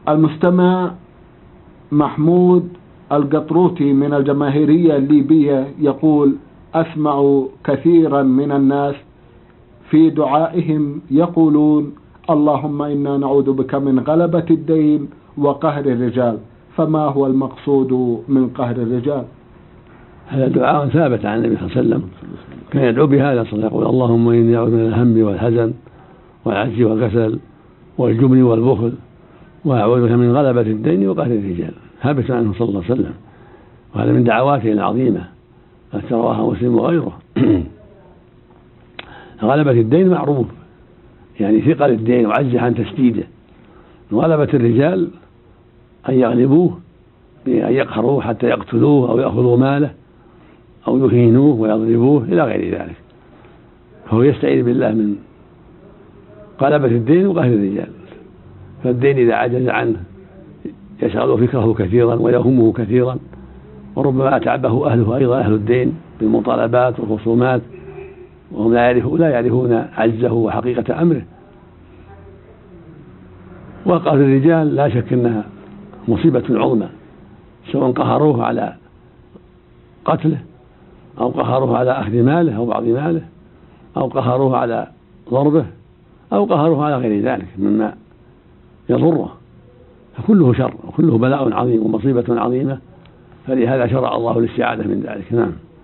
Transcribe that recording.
المستمع محمود القطروتي من الجماهيرية الليبية يقول: أسمع كثيرا من الناس في دعائهم يقولون: اللهم إنا نعوذ بك من غلبة الدين وقهر الرجال، فما هو المقصود من قهر الرجال؟ هذا دعاء ثابت عن النبي صلى الله عليه وسلم، كان يدعو بهذا صلى الله عليه وسلم: يقول: اللهم إني أعوذ من الهم والحزن والعجز والكسل والجبن والبخل، وأعوذ بك من غلبة الدين وقهر الرجال. ثابت عنه صلى الله عليه وسلم، وهذا من دعواته العظيمة التي رواها مسلم وغيره. غلبة الدين معروف، يعني ثقل الدين وعجز عن تسديده. غلبة الرجال أن يغلبوه بأن يقهروه حتى يقتلوه أو يأخذوا ماله أو يهينوه ويضربوه إلى غير ذلك، فهو يستعيذ بالله من غلبة الدين وقهر الرجال. فالدين إذا عجز عنه يشغل فكره كثيرا ويهمه كثيرا، وربما أتعبه أهله أيضا، أهل الدين، بالمطالبات والخصومات، وهم لا يعرفون عجزه وحقيقة أمره. وقهر الرجال لا شك أنها مصيبة عظمى، سواء قهروه على قتله أو قهروه على أخذ ماله أو بعض ماله أو قهروه على ضربه أو قهروه على غير ذلك مما يضره، فكله شر وكله بلاء عظيم ومصيبة عظيمة، فلهذا شرع الله الاستعاذة من ذلك. نعم.